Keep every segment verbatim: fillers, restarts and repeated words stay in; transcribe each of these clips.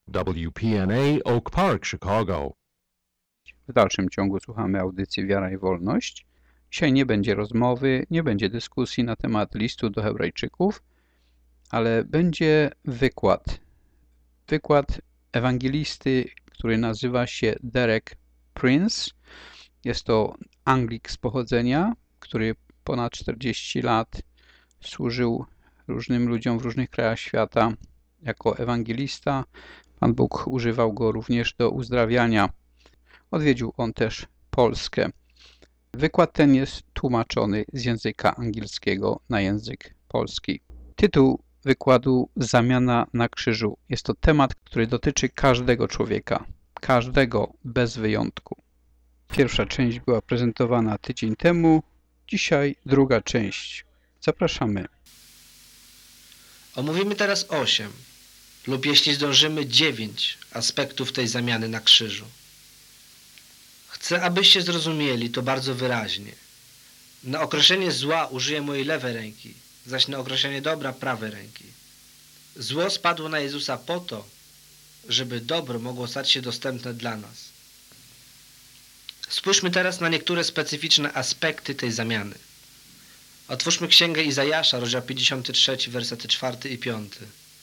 W P N A Oak Park, Chicago. W dalszym ciągu słuchamy audycji Wiara i Wolność. Dzisiaj nie będzie rozmowy, nie będzie dyskusji na temat listu do Hebrajczyków, ale będzie wykład. Wykład ewangelisty, który nazywa się Derek Prince. Jest to Anglik z pochodzenia, który ponad czterdzieści lat służył różnym ludziom w różnych krajach świata jako ewangelista. Pan Bóg używał go również do uzdrawiania. Odwiedził on też Polskę. Wykład ten jest tłumaczony z języka angielskiego na język polski. Tytuł wykładu Zamiana na krzyżu. Jest to temat, który dotyczy każdego człowieka. Każdego bez wyjątku. Pierwsza część była prezentowana tydzień temu. Dzisiaj druga część. Zapraszamy. Omówimy teraz osiem lub jeśli zdążymy dziewięć aspektów tej zamiany na krzyżu. Chcę, abyście zrozumieli to bardzo wyraźnie. Na określenie zła użyję mojej lewej ręki, zaś na określenie dobra prawej ręki. Zło spadło na Jezusa po to, żeby dobro mogło stać się dostępne dla nas. Spójrzmy teraz na niektóre specyficzne aspekty tej zamiany. Otwórzmy Księgę Izajasza, rozdział pięćdziesiąty trzeci, wersety czwarty i piąty.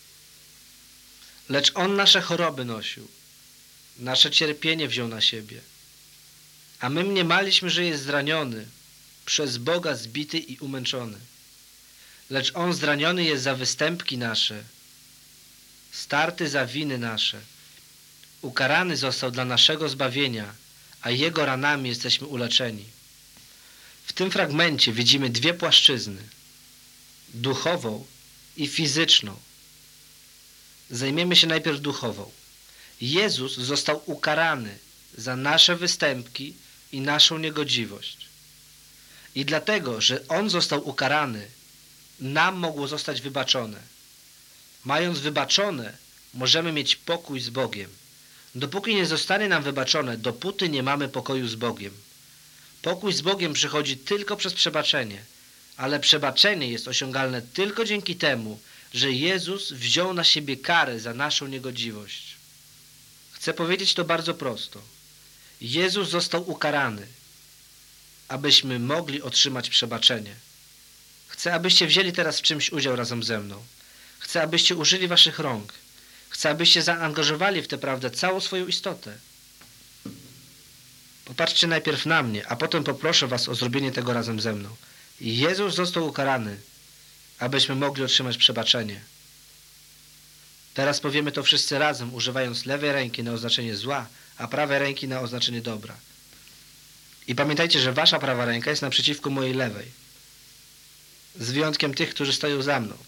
Lecz On nasze choroby nosił, nasze cierpienie wziął na siebie. A my mniemaliśmy, że jest zraniony, przez Boga zbity i umęczony. Lecz On zraniony jest za występki nasze, starty za winy nasze. Ukarany został dla naszego zbawienia, a Jego ranami jesteśmy uleczeni. W tym fragmencie widzimy dwie płaszczyzny, duchową i fizyczną. Zajmiemy się najpierw duchową. Jezus został ukarany za nasze występki i naszą niegodziwość. I dlatego, że On został ukarany, nam mogło zostać wybaczone. Mając wybaczone, możemy mieć pokój z Bogiem. Dopóki nie zostanie nam wybaczone, dopóty nie mamy pokoju z Bogiem. Pokój z Bogiem przychodzi tylko przez przebaczenie, ale przebaczenie jest osiągalne tylko dzięki temu, że Jezus wziął na siebie karę za naszą niegodziwość. Chcę powiedzieć to bardzo prosto. Jezus został ukarany, abyśmy mogli otrzymać przebaczenie. Chcę, abyście wzięli teraz w czymś udział razem ze mną. Chcę, abyście użyli waszych rąk. Chcę, abyście zaangażowali w tę prawdę całą swoją istotę. Popatrzcie najpierw na mnie, a potem poproszę was o zrobienie tego razem ze mną. Jezus został ukarany, abyśmy mogli otrzymać przebaczenie. Teraz powiemy to wszyscy razem, używając lewej ręki na oznaczenie zła, a prawej ręki na oznaczenie dobra. I pamiętajcie, że wasza prawa ręka jest naprzeciwko mojej lewej. Z wyjątkiem tych, którzy stoją za mną.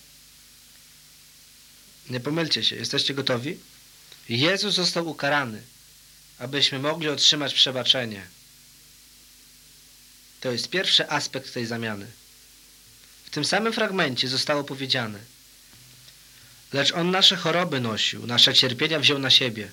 Nie pomylcie się. Jesteście gotowi? Jezus został ukarany, abyśmy mogli otrzymać przebaczenie. To jest pierwszy aspekt tej zamiany. W tym samym fragmencie zostało powiedziane: lecz On nasze choroby nosił, nasze cierpienia wziął na siebie.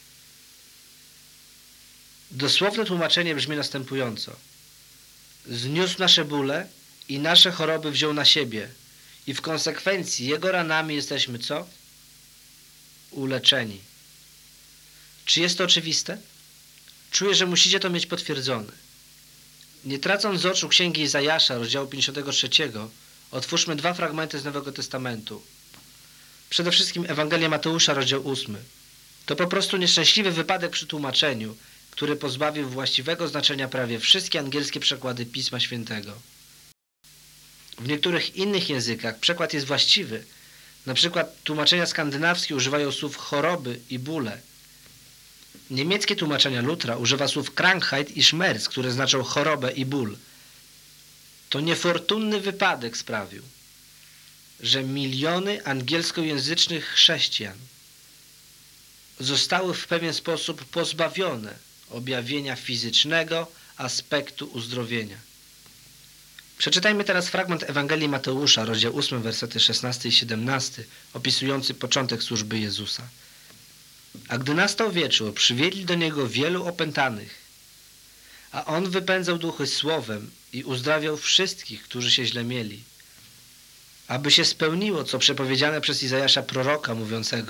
Dosłowne tłumaczenie brzmi następująco: zniósł nasze bóle i nasze choroby wziął na siebie i w konsekwencji Jego ranami jesteśmy co? Uleczeni. Czy jest to oczywiste? Czuję, że musicie to mieć potwierdzone. Nie tracąc z oczu Księgi Izajasza, rozdziału pięćdziesiątego trzeciego, otwórzmy dwa fragmenty z Nowego Testamentu. Przede wszystkim Ewangelia Mateusza, rozdział ósmy. To po prostu nieszczęśliwy wypadek przy tłumaczeniu, który pozbawił właściwego znaczenia prawie wszystkie angielskie przekłady Pisma Świętego. W niektórych innych językach przekład jest właściwy. Na przykład tłumaczenia skandynawskie używają słów choroby i bóle. Niemieckie tłumaczenia Lutra używa słów Krankheit i Schmerz, które znaczą chorobę i ból. To niefortunny wypadek sprawił, że miliony angielskojęzycznych chrześcijan zostały w pewien sposób pozbawione objawienia fizycznego aspektu uzdrowienia. Przeczytajmy teraz fragment Ewangelii Mateusza, rozdział ósmy, wersety szesnasty i siedemnasty, opisujący początek służby Jezusa. A gdy nastał wieczór, przywieźli do Niego wielu opętanych, a On wypędzał duchy słowem i uzdrawiał wszystkich, którzy się źle mieli, aby się spełniło, co przepowiedziane przez Izajasza proroka, mówiącego: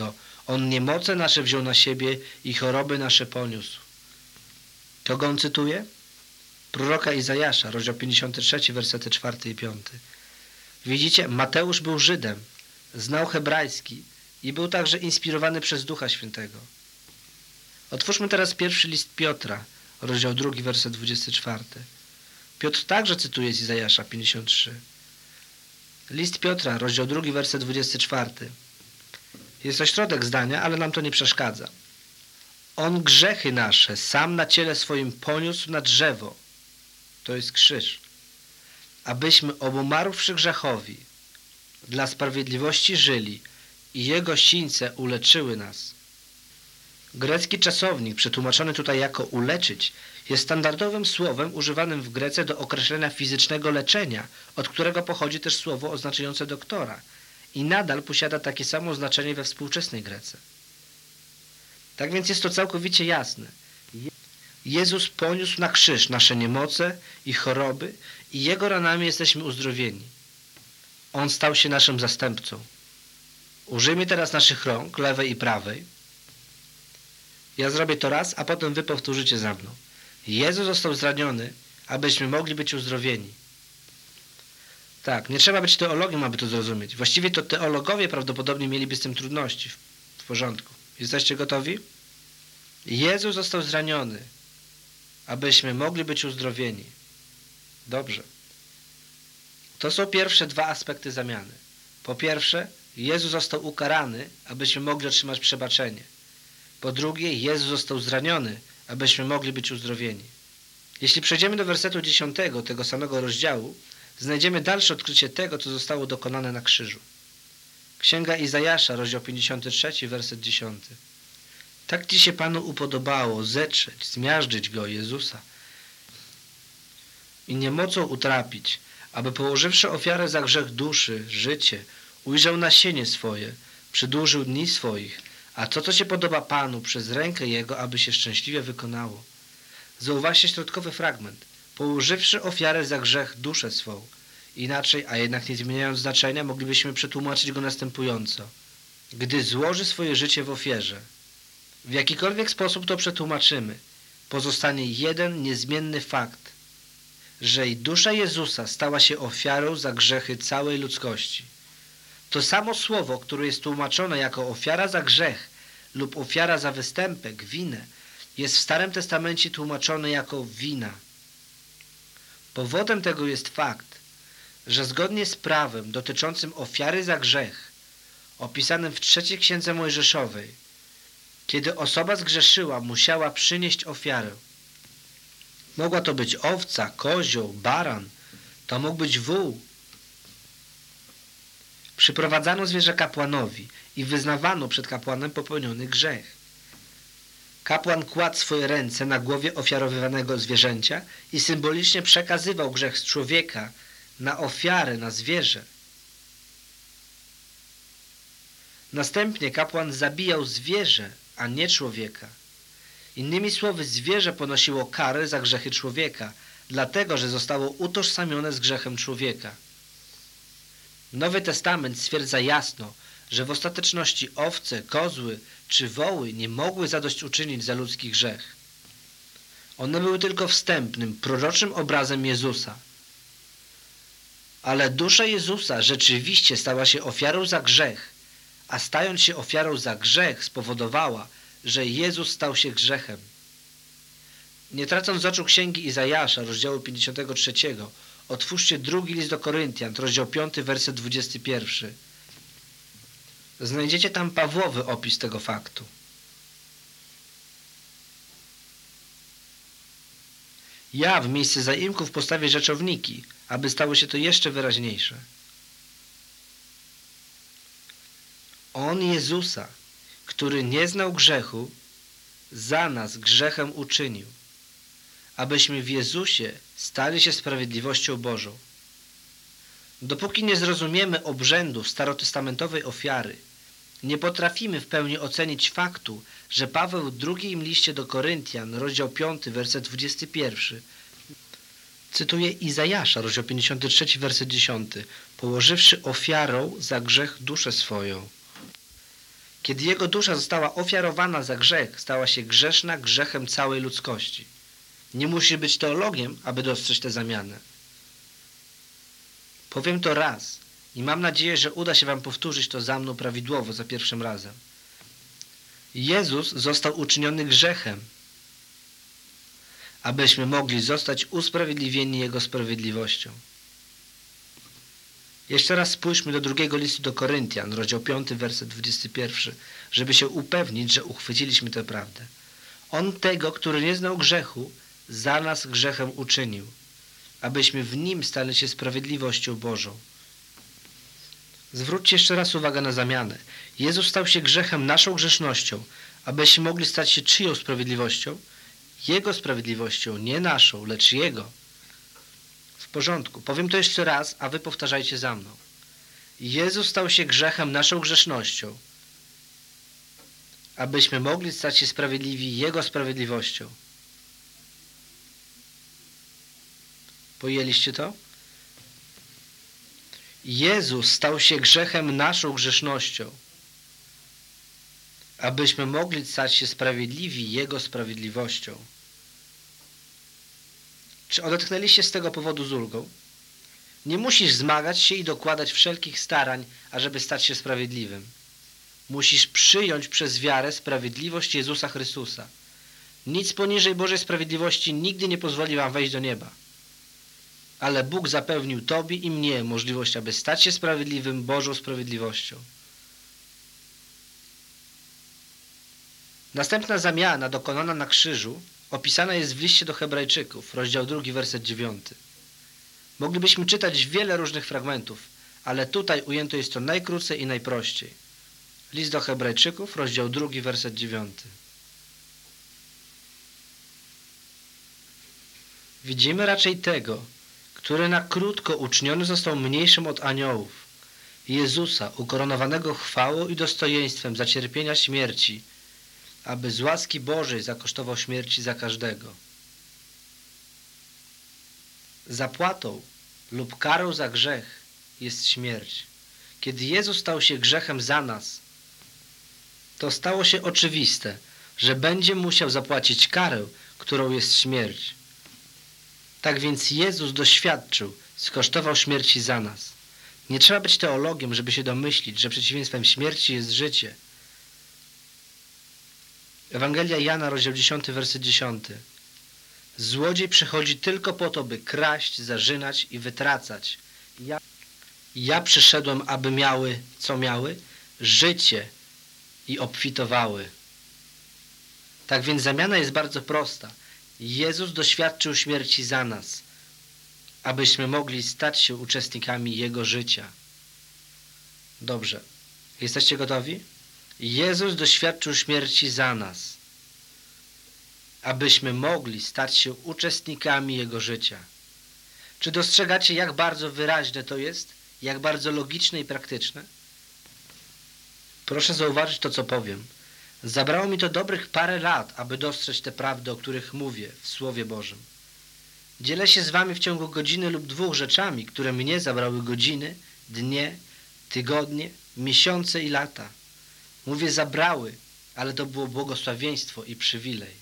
On niemoce nasze wziął na siebie i choroby nasze poniósł. Kogo on cytuje? Proroka Izajasza, rozdział pięćdziesiąty trzeci, wersety czwarty i piąty. Widzicie, Mateusz był Żydem, znał hebrajski i był także inspirowany przez Ducha Świętego. Otwórzmy teraz pierwszy list Piotra, rozdział drugi, werset dwudziesty czwarty. Piotr także cytuje z Izajasza pięćdziesiąt trzy. List Piotra, rozdział drugi, werset dwudziesty czwarty. Jest to środek zdania, ale nam to nie przeszkadza. On grzechy nasze sam na ciele swoim poniósł na drzewo. To jest krzyż. Abyśmy obumarłszy grzechowi, dla sprawiedliwości żyli i Jego sińce uleczyły nas. Grecki czasownik, przetłumaczony tutaj jako uleczyć, jest standardowym słowem używanym w Grece do określenia fizycznego leczenia, od którego pochodzi też słowo oznaczające doktora i nadal posiada takie samo znaczenie we współczesnej Grece. Tak więc jest to całkowicie jasne. Jezus poniósł na krzyż nasze niemoce i choroby i Jego ranami jesteśmy uzdrowieni. On stał się naszym zastępcą. Użyjmy teraz naszych rąk, lewej i prawej. Ja zrobię to raz, a potem wy powtórzycie za mną. Jezus został zraniony, abyśmy mogli być uzdrowieni. Tak, nie trzeba być teologiem, aby to zrozumieć. Właściwie to teologowie prawdopodobnie mieliby z tym trudności. W, w porządku. Jesteście gotowi? Jezus został zraniony, abyśmy mogli być uzdrowieni. Dobrze. To są pierwsze dwa aspekty zamiany. Po pierwsze, Jezus został ukarany, abyśmy mogli otrzymać przebaczenie. Po drugie, Jezus został zraniony, abyśmy mogli być uzdrowieni. Jeśli przejdziemy do wersetu dziesiątego tego samego rozdziału, znajdziemy dalsze odkrycie tego, co zostało dokonane na krzyżu. Księga Izajasza, rozdział pięćdziesiąty trzeci, werset dziesiąty. Tak Ci się Panu upodobało zetrzeć, zmiażdżyć Go, Jezusa, i niemocą utrapić, aby położywszy ofiarę za grzech duszy, życie, ujrzał nasienie swoje, przedłużył dni swoich, a to, co się podoba Panu, przez rękę Jego, aby się szczęśliwie wykonało. Zauważcie środkowy fragment. Położywszy ofiarę za grzech duszę swą. Inaczej, a jednak nie zmieniając znaczenia, moglibyśmy przetłumaczyć go następująco. Gdy złoży swoje życie w ofierze. W jakikolwiek sposób to przetłumaczymy, pozostanie jeden niezmienny fakt, że i dusza Jezusa stała się ofiarą za grzechy całej ludzkości. To samo słowo, które jest tłumaczone jako ofiara za grzech lub ofiara za występek, winę, jest w Starym Testamencie tłumaczone jako wina. Powodem tego jest fakt, że zgodnie z prawem dotyczącym ofiary za grzech, opisanym w trzeciej Księdze Mojżeszowej, kiedy osoba zgrzeszyła, musiała przynieść ofiarę. Mogła to być owca, kozioł, baran, to mógł być wół. Przyprowadzano zwierzę kapłanowi i wyznawano przed kapłanem popełniony grzech. Kapłan kładł swoje ręce na głowie ofiarowywanego zwierzęcia i symbolicznie przekazywał grzech z człowieka na ofiarę, na zwierzę. Następnie kapłan zabijał zwierzę, a nie człowieka. Innymi słowy, zwierzę ponosiło karę za grzechy człowieka, dlatego że zostało utożsamione z grzechem człowieka. Nowy Testament stwierdza jasno, że w ostateczności owce, kozły czy woły nie mogły zadośćuczynić za ludzki grzech. One były tylko wstępnym, proroczym obrazem Jezusa. Ale dusza Jezusa rzeczywiście stała się ofiarą za grzech, a stając się ofiarą za grzech spowodowała, że Jezus stał się grzechem. Nie tracąc z oczu Księgi Izajasza, rozdziału pięćdziesiątego trzeciego, otwórzcie drugi list do Koryntian, rozdział piąty, werset dwudziesty pierwszy. Znajdziecie tam Pawłowy opis tego faktu. Ja w miejsce zaimków postawię rzeczowniki, aby stało się to jeszcze wyraźniejsze. On Jezusa, który nie znał grzechu, za nas grzechem uczynił, abyśmy w Jezusie stali się sprawiedliwością Bożą. Dopóki nie zrozumiemy obrzędu starotestamentowej ofiary, nie potrafimy w pełni ocenić faktu, że Paweł w drugim liście do Koryntian, rozdział piąty, werset dwudziesty pierwszy, cytuje Izajasza, rozdział pięćdziesiąty trzeci, werset dziesiąty, położywszy ofiarą za grzech duszę swoją. Kiedy Jego dusza została ofiarowana za grzech, stała się grzeszna grzechem całej ludzkości. Nie musi być teologiem, aby dostrzec tę zamianę. Powiem to raz i mam nadzieję, że uda się wam powtórzyć to za mną prawidłowo za pierwszym razem. Jezus został uczyniony grzechem, abyśmy mogli zostać usprawiedliwieni Jego sprawiedliwością. Jeszcze raz spójrzmy do drugiego listu do Koryntian, rozdział piąty, werset dwudziesty pierwszy, żeby się upewnić, że uchwyciliśmy tę prawdę. On tego, który nie znał grzechu, za nas grzechem uczynił, abyśmy w Nim stali się sprawiedliwością Bożą. Zwróćcie jeszcze raz uwagę na zamianę. Jezus stał się grzechem naszą grzesznością, abyśmy mogli stać się czyją sprawiedliwością? Jego sprawiedliwością, nie naszą, lecz Jego. W porządku. Powiem to jeszcze raz, a wy powtarzajcie za mną. Jezus stał się grzechem naszą grzesznością, abyśmy mogli stać się sprawiedliwi Jego sprawiedliwością. Pojęliście to? Jezus stał się grzechem naszą grzesznością, abyśmy mogli stać się sprawiedliwi Jego sprawiedliwością. Czy odetchnęliście z tego powodu z ulgą? Nie musisz zmagać się i dokładać wszelkich starań, ażeby stać się sprawiedliwym. Musisz przyjąć przez wiarę sprawiedliwość Jezusa Chrystusa. Nic poniżej Bożej sprawiedliwości nigdy nie pozwoli wam wejść do nieba. Ale Bóg zapewnił tobie i mnie możliwość, aby stać się sprawiedliwym Bożą sprawiedliwością. Następna zamiana dokonana na krzyżu opisana jest w liście do Hebrajczyków, rozdział drugi, werset dziewiąty. Moglibyśmy czytać wiele różnych fragmentów, ale tutaj ujęto jest to najkrócej i najprościej. List do Hebrajczyków, rozdział drugi, werset dziewiąty. Widzimy raczej tego, który na krótko uczyniony został mniejszym od aniołów, Jezusa, ukoronowanego chwałą i dostojeństwem za cierpienia śmierci, aby z łaski Bożej zakosztował śmierci za każdego. Zapłatą lub karą za grzech jest śmierć. Kiedy Jezus stał się grzechem za nas, to stało się oczywiste, że będzie musiał zapłacić karę, którą jest śmierć. Tak więc Jezus doświadczył, skosztował śmierci za nas. Nie trzeba być teologiem, żeby się domyślić, że przeciwieństwem śmierci jest życie. Ewangelia Jana, rozdział dziesiąty, werset dziesiąty. Złodziej przychodzi tylko po to, by kraść, zarzynać i wytracać. Ja, ja przyszedłem, aby miały, co miały? Życie i obfitowały. Tak więc zamiana jest bardzo prosta. Jezus doświadczył śmierci za nas, abyśmy mogli stać się uczestnikami Jego życia. Dobrze. Jesteście gotowi? Jezus doświadczył śmierci za nas, abyśmy mogli stać się uczestnikami Jego życia. Czy dostrzegacie, jak bardzo wyraźne to jest? Jak bardzo logiczne i praktyczne? Proszę zauważyć to, co powiem. Zabrało mi to dobrych parę lat, aby dostrzec te prawdy, o których mówię w Słowie Bożym. Dzielę się z wami w ciągu godziny lub dwóch rzeczami, które mnie zabrały godziny, dnie, tygodnie, miesiące i lata. Mówię zabrały, ale to było błogosławieństwo i przywilej.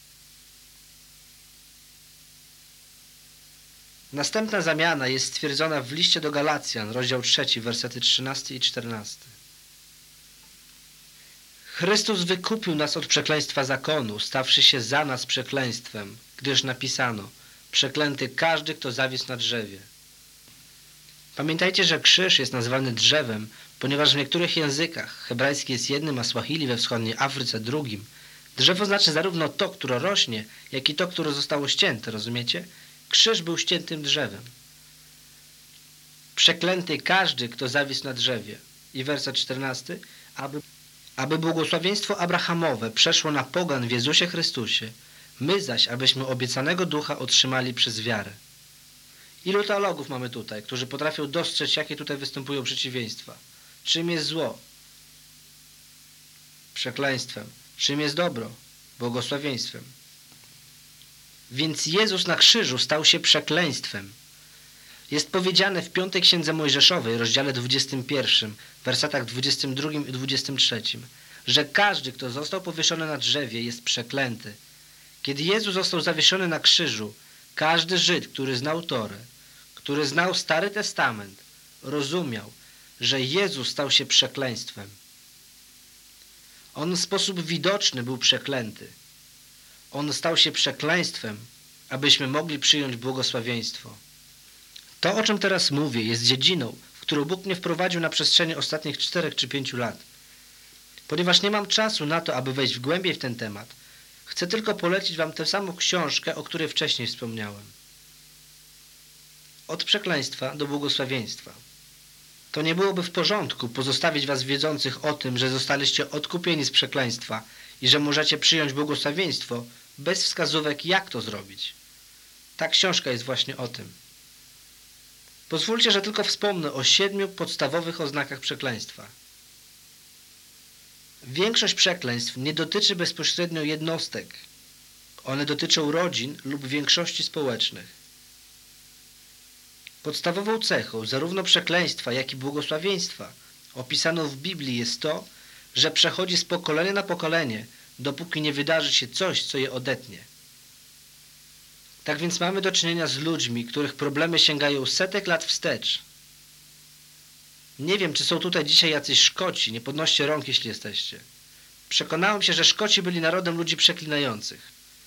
Następna zamiana jest stwierdzona w liście do Galacjan, rozdział trzeci, wersety trzynasty i czternasty. Chrystus wykupił nas od przekleństwa zakonu, stawszy się za nas przekleństwem, gdyż napisano: przeklęty każdy, kto zawisł na drzewie. Pamiętajcie, że krzyż jest nazwany drzewem, ponieważ w niektórych językach hebrajski jest jednym, a swahili we wschodniej Afryce drugim. Drzewo znaczy zarówno to, które rośnie, jak i to, które zostało ścięte, rozumiecie? Krzyż był ściętym drzewem. Przeklęty każdy, kto zawisł na drzewie. I werset czternasty. Aby, aby błogosławieństwo Abrahamowe przeszło na pogan w Jezusie Chrystusie, my zaś, abyśmy obiecanego ducha otrzymali przez wiarę. Ilu teologów mamy tutaj, którzy potrafią dostrzec, jakie tutaj występują przeciwieństwa? Czym jest zło? Przekleństwem. Czym jest dobro? Błogosławieństwem. Więc Jezus na krzyżu stał się przekleństwem. Jest powiedziane w piątej Księdze Mojżeszowej, rozdziale dwudziestym pierwszym, wersetach dwudziestym drugim i dwudziestym trzecim. że każdy, kto został powieszony na drzewie, jest przeklęty. Kiedy Jezus został zawieszony na krzyżu, każdy Żyd, który znał Torę, który znał Stary Testament, rozumiał, że Jezus stał się przekleństwem. On w sposób widoczny był przeklęty. On stał się przekleństwem, abyśmy mogli przyjąć błogosławieństwo. To, o czym teraz mówię, jest dziedziną, w którą Bóg mnie wprowadził na przestrzeni ostatnich czterech czy pięciu lat. Ponieważ nie mam czasu na to, aby wejść w głębiej w ten temat, chcę tylko polecić wam tę samą książkę, o której wcześniej wspomniałem. Od przekleństwa do błogosławieństwa. To nie byłoby w porządku pozostawić was wiedzących o tym, że zostaliście odkupieni z przekleństwa i że możecie przyjąć błogosławieństwo bez wskazówek, jak to zrobić. Ta książka jest właśnie o tym. Pozwólcie, że tylko wspomnę o siedmiu podstawowych oznakach przekleństwa. Większość przekleństw nie dotyczy bezpośrednio jednostek. One dotyczą rodzin lub większości społecznych. Podstawową cechą zarówno przekleństwa, jak i błogosławieństwa opisaną w Biblii jest to, że przechodzi z pokolenia na pokolenie, dopóki nie wydarzy się coś, co je odetnie. Tak więc mamy do czynienia z ludźmi, których problemy sięgają setek lat wstecz. Nie wiem, czy są tutaj dzisiaj jacyś Szkoci, nie podnoście rąk, jeśli jesteście. Przekonałem się, że Szkoci byli narodem ludzi przeklinających.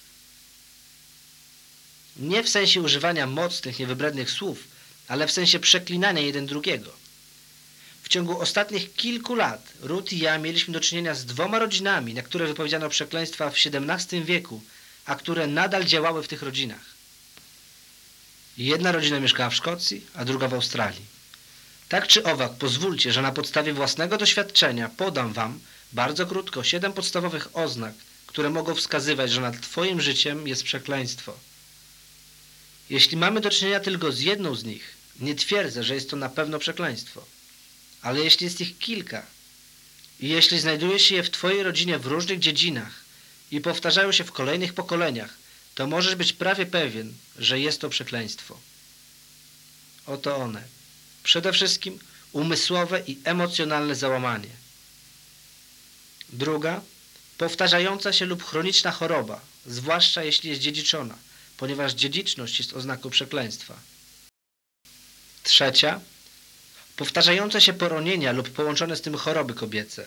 Nie w sensie używania mocnych, niewybrednych słów, ale w sensie przeklinania jeden drugiego. W ciągu ostatnich kilku lat Ruth i ja mieliśmy do czynienia z dwoma rodzinami, na które wypowiedziano przekleństwa w siedemnastym wieku, a które nadal działały w tych rodzinach. Jedna rodzina mieszkała w Szkocji, a druga w Australii. Tak czy owak, pozwólcie, że na podstawie własnego doświadczenia podam wam bardzo krótko siedem podstawowych oznak, które mogą wskazywać, że nad twoim życiem jest przekleństwo. Jeśli mamy do czynienia tylko z jedną z nich, nie twierdzę, że jest to na pewno przekleństwo. Ale jeśli jest ich kilka i jeśli znajduje się je w twojej rodzinie w różnych dziedzinach i powtarzają się w kolejnych pokoleniach, to możesz być prawie pewien, że jest to przekleństwo. Oto one. Przede wszystkim umysłowe i emocjonalne załamanie. Druga, powtarzająca się lub chroniczna choroba, zwłaszcza jeśli jest dziedziczona, ponieważ dziedziczność jest oznaką przekleństwa. Trzecia, powtarzające się poronienia lub połączone z tym choroby kobiece.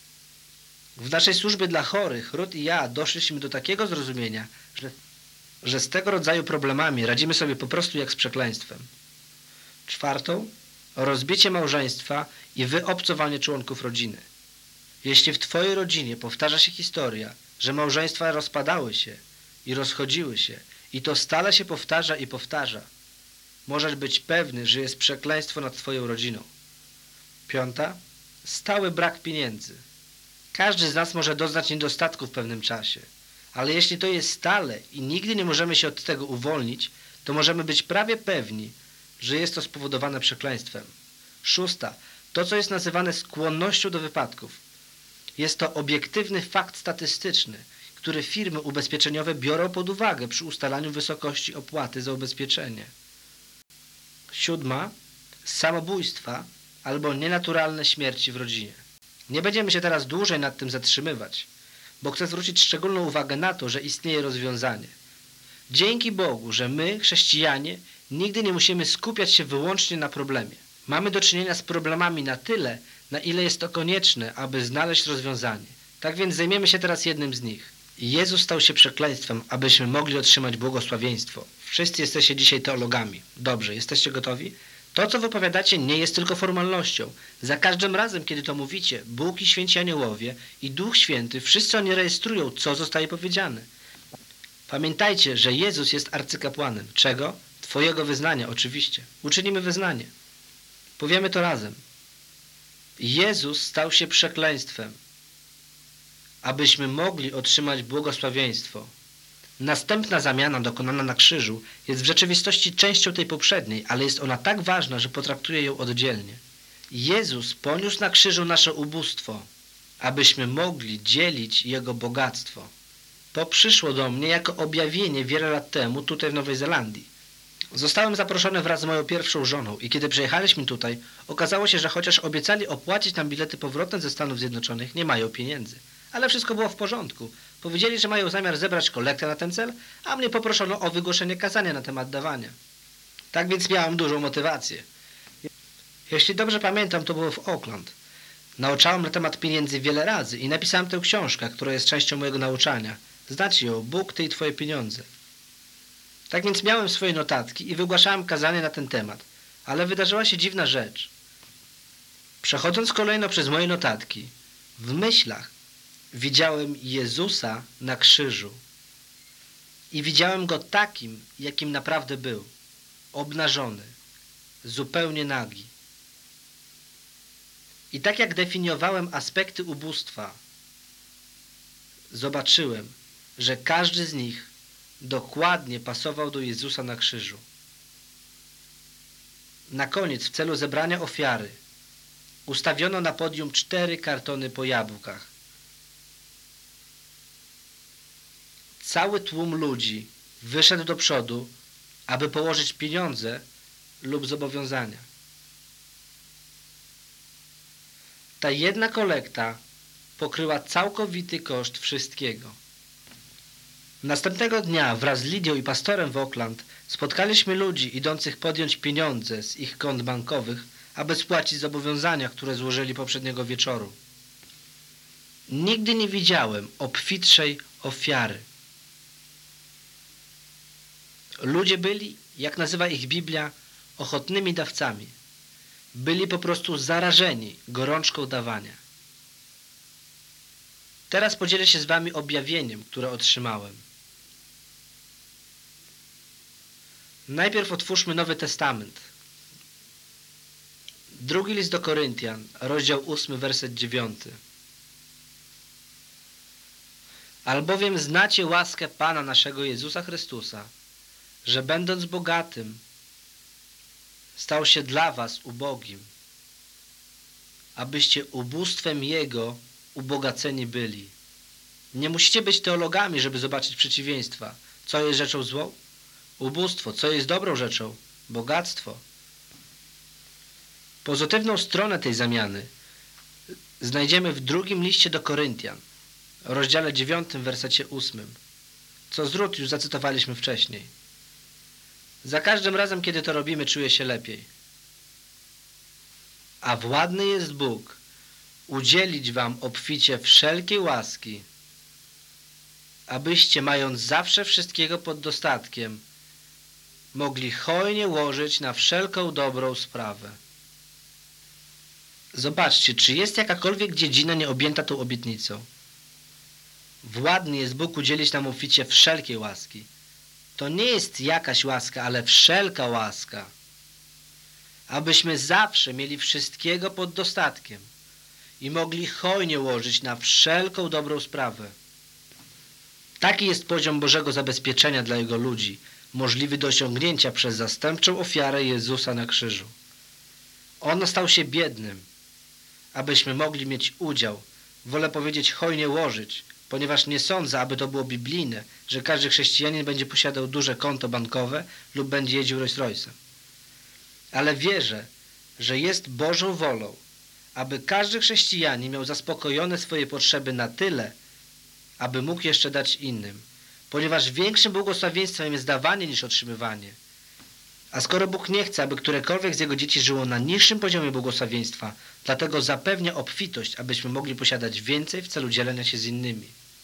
W naszej służbie dla chorych Ruth i ja doszliśmy do takiego zrozumienia, że, że z tego rodzaju problemami radzimy sobie po prostu jak z przekleństwem. Czwartą, rozbicie małżeństwa i wyobcowanie członków rodziny. Jeśli w twojej rodzinie powtarza się historia, że małżeństwa rozpadały się i rozchodziły się i to stale się powtarza i powtarza, możesz być pewny, że jest przekleństwo nad twoją rodziną. Piąta, stały brak pieniędzy. Każdy z nas może doznać niedostatku w pewnym czasie, ale jeśli to jest stale i nigdy nie możemy się od tego uwolnić, to możemy być prawie pewni, że jest to spowodowane przekleństwem. Szósta, to co jest nazywane skłonnością do wypadków. Jest to obiektywny fakt statystyczny, który firmy ubezpieczeniowe biorą pod uwagę przy ustalaniu wysokości opłaty za ubezpieczenie. Siódma, samobójstwa albo nienaturalne śmierci w rodzinie. Nie będziemy się teraz dłużej nad tym zatrzymywać, bo chcę zwrócić szczególną uwagę na to, że istnieje rozwiązanie. Dzięki Bogu, że my, chrześcijanie, nigdy nie musimy skupiać się wyłącznie na problemie. Mamy do czynienia z problemami na tyle, na ile jest to konieczne, aby znaleźć rozwiązanie. Tak więc zajmiemy się teraz jednym z nich. Jezus stał się przekleństwem, abyśmy mogli otrzymać błogosławieństwo. Wszyscy jesteście dzisiaj teologami. Dobrze, jesteście gotowi? To, co wypowiadacie, nie jest tylko formalnością. Za każdym razem, kiedy to mówicie, Bóg i święci aniołowie i Duch Święty, wszyscy oni rejestrują, co zostaje powiedziane. Pamiętajcie, że Jezus jest arcykapłanem. Czego? Twojego wyznania, oczywiście. Uczynimy wyznanie. Powiemy to razem. Jezus stał się przekleństwem, abyśmy mogli otrzymać błogosławieństwo. Następna zamiana dokonana na krzyżu jest w rzeczywistości częścią tej poprzedniej, ale jest ona tak ważna, że potraktuję ją oddzielnie. Jezus poniósł na krzyżu nasze ubóstwo, abyśmy mogli dzielić Jego bogactwo. To przyszło do mnie jako objawienie wiele lat temu tutaj w Nowej Zelandii. Zostałem zaproszony wraz z moją pierwszą żoną i kiedy przyjechaliśmy tutaj, okazało się, że chociaż obiecali opłacić nam bilety powrotne ze Stanów Zjednoczonych, nie mają pieniędzy. Ale wszystko było w porządku. Powiedzieli, że mają zamiar zebrać kolektę na ten cel, a mnie poproszono o wygłoszenie kazania na temat dawania. Tak więc miałem dużą motywację. Jeśli dobrze pamiętam, to było w Oakland. Nauczałem na temat pieniędzy wiele razy i napisałem tę książkę, która jest częścią mojego nauczania. Znacie ją, Bóg, Ty i Twoje pieniądze. Tak więc miałem swoje notatki i wygłaszałem kazanie na ten temat. Ale wydarzyła się dziwna rzecz. Przechodząc kolejno przez moje notatki, w myślach widziałem Jezusa na krzyżu. I widziałem Go takim, jakim naprawdę był. Obnażony. Zupełnie nagi. I tak jak definiowałem aspekty ubóstwa, zobaczyłem, że każdy z nich dokładnie pasował do Jezusa na krzyżu. Na koniec, w celu zebrania ofiary, ustawiono na podium cztery kartony po jabłkach. Cały tłum ludzi wyszedł do przodu, aby położyć pieniądze lub zobowiązania. Ta jedna kolekta pokryła całkowity koszt wszystkiego. Następnego dnia wraz z Lidią i pastorem w Oakland spotkaliśmy ludzi idących podjąć pieniądze z ich kont bankowych, aby spłacić zobowiązania, które złożyli poprzedniego wieczoru. Nigdy nie widziałem obfitszej ofiary. Ludzie byli, jak nazywa ich Biblia, ochotnymi dawcami. Byli po prostu zarażeni gorączką dawania. Teraz podzielę się z wami objawieniem, które otrzymałem. Najpierw otwórzmy Nowy Testament. Drugi list do Koryntian, rozdział ósmy, werset dziewiąty. Albowiem znacie łaskę Pana naszego Jezusa Chrystusa, że będąc bogatym, stał się dla was ubogim, abyście ubóstwem Jego ubogaceni byli. Nie musicie być teologami, żeby zobaczyć przeciwieństwa. Co jest rzeczą złą? Ubóstwo. Co jest dobrą rzeczą? Bogactwo. Pozytywną stronę tej zamiany znajdziemy w drugim liście do Koryntian, rozdziale dziewiątym, wersecie ósmym, co z Rut już zacytowaliśmy wcześniej. Za każdym razem, kiedy to robimy, czuję się lepiej. A władny jest Bóg udzielić wam obficie wszelkiej łaski, abyście, mając zawsze wszystkiego pod dostatkiem, mogli hojnie łożyć na wszelką dobrą sprawę. Zobaczcie, czy jest jakakolwiek dziedzina nieobjęta tą obietnicą. Władny jest Bóg udzielić nam obficie wszelkiej łaski. To nie jest jakaś łaska, ale wszelka łaska. Abyśmy zawsze mieli wszystkiego pod dostatkiem i mogli hojnie łożyć na wszelką dobrą sprawę. Taki jest poziom Bożego zabezpieczenia dla Jego ludzi, możliwy do osiągnięcia przez zastępczą ofiarę Jezusa na krzyżu. On stał się biednym, abyśmy mogli mieć udział, wolę powiedzieć hojnie łożyć, ponieważ nie sądzę, aby to było biblijne, że każdy chrześcijanin będzie posiadał duże konto bankowe lub będzie jeździł Rolls Royce'em. Ale wierzę, że jest Bożą wolą, aby każdy chrześcijanin miał zaspokojone swoje potrzeby na tyle, aby mógł jeszcze dać innym, ponieważ większym błogosławieństwem jest dawanie niż otrzymywanie. A skoro Bóg nie chce, aby którekolwiek z Jego dzieci żyło na niższym poziomie błogosławieństwa, dlatego zapewnia obfitość, abyśmy mogli posiadać więcej w celu dzielenia się z innymi.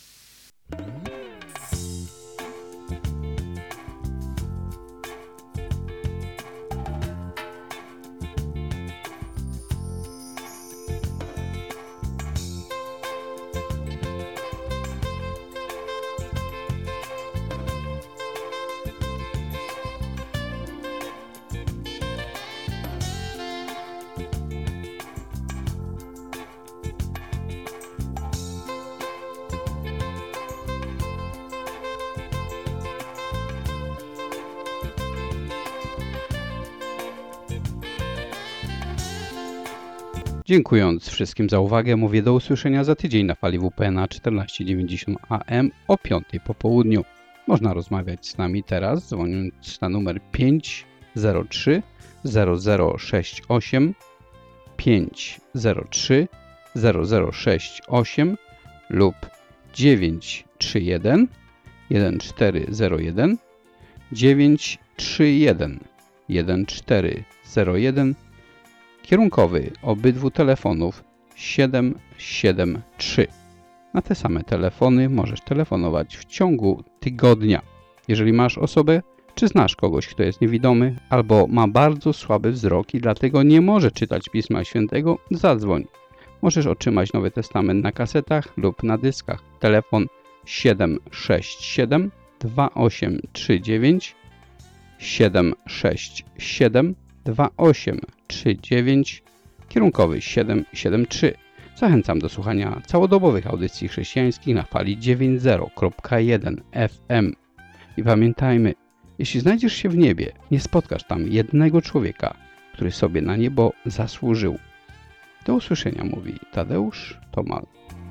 Dziękując wszystkim za uwagę, mówię do usłyszenia za tydzień na fali W P N A czternaście dziewięćdziesiąt A M o piątej po południu. Można rozmawiać z nami teraz, dzwoniąc na numer pięć zero trzy zero zero sześć osiem, pięć zero trzy zero zero sześć osiem lub dziewięć trzy jeden jeden cztery zero jeden, dziewięć trzy jeden jeden cztery zero jeden, kierunkowy obydwu telefonów siedem siedem trzy. Na te same telefony możesz telefonować w ciągu tygodnia. Jeżeli masz osobę, czy znasz kogoś, kto jest niewidomy albo ma bardzo słaby wzrok i dlatego nie może czytać Pisma Świętego, zadzwoń. Możesz otrzymać Nowy Testament na kasetach lub na dyskach. Telefon siedem sześć siedem dwa osiem trzy dziewięć, siedem sześć siedem dwa osiem trzy dziewięć, kierunkowy siedem siedem trzy. Zachęcam do słuchania całodobowych audycji chrześcijańskich na fali dziewięćdziesiąt zero przecinek jeden F M. I pamiętajmy, jeśli znajdziesz się w niebie, nie spotkasz tam jednego człowieka, który sobie na niebo zasłużył. Do usłyszenia, mówi Tadeusz Tomal.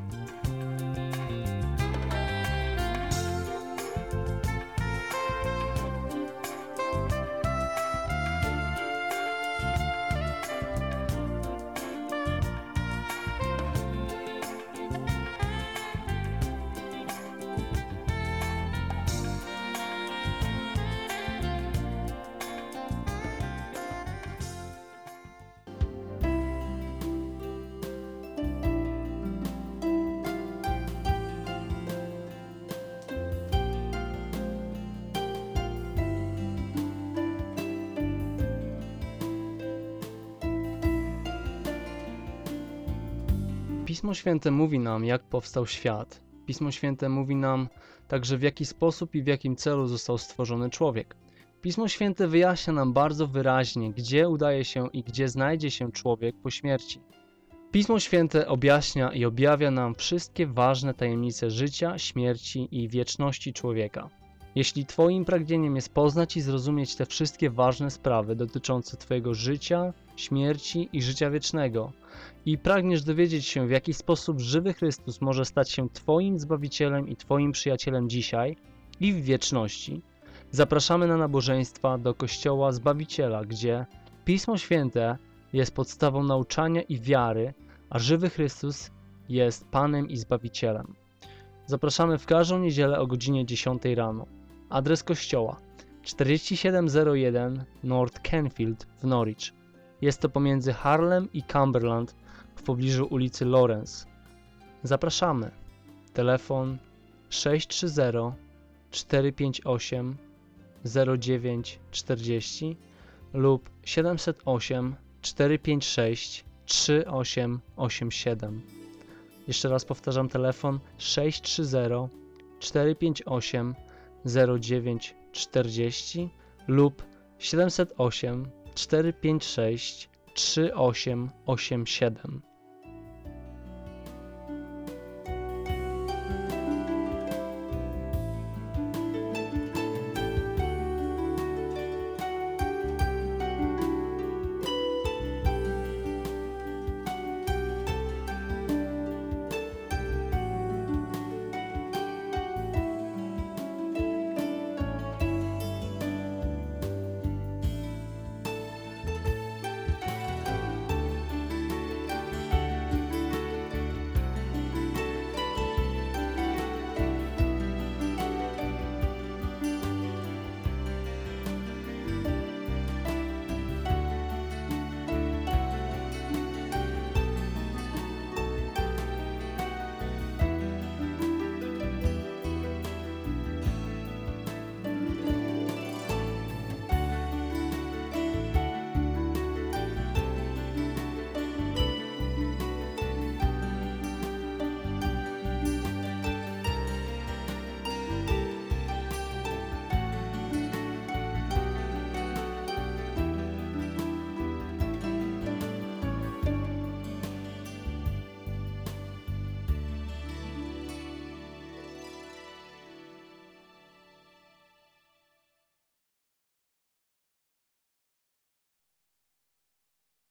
Pismo Święte mówi nam, jak powstał świat. Pismo Święte mówi nam także, w jaki sposób i w jakim celu został stworzony człowiek. Pismo Święte wyjaśnia nam bardzo wyraźnie, gdzie udaje się i gdzie znajdzie się człowiek po śmierci. Pismo Święte objaśnia i objawia nam wszystkie ważne tajemnice życia, śmierci i wieczności człowieka. Jeśli Twoim pragnieniem jest poznać i zrozumieć te wszystkie ważne sprawy dotyczące Twojego życia, śmierci i życia wiecznego i pragniesz dowiedzieć się, w jaki sposób żywy Chrystus może stać się Twoim Zbawicielem i Twoim przyjacielem dzisiaj i w wieczności, zapraszamy na nabożeństwa do Kościoła Zbawiciela, gdzie Pismo Święte jest podstawą nauczania i wiary, a żywy Chrystus jest Panem i Zbawicielem. Zapraszamy w każdą niedzielę o godzinie dziesiątej rano. Adres kościoła czterdzieści siedem zero jeden North Canfield w Norwich. Jest to pomiędzy Harlem i Cumberland w pobliżu ulicy Lawrence. Zapraszamy. Telefon sześć trzy zero cztery pięć osiem zero dziewięć czterdzieści lub siedem zero osiem cztery pięć sześć trzy osiem osiem siedem. Jeszcze raz powtarzam, telefon sześć trzy zero cztery pięć osiem zero dziewięć czterdzieści lub siedem zero osiem cztery pięć sześć trzy osiem osiem siedem.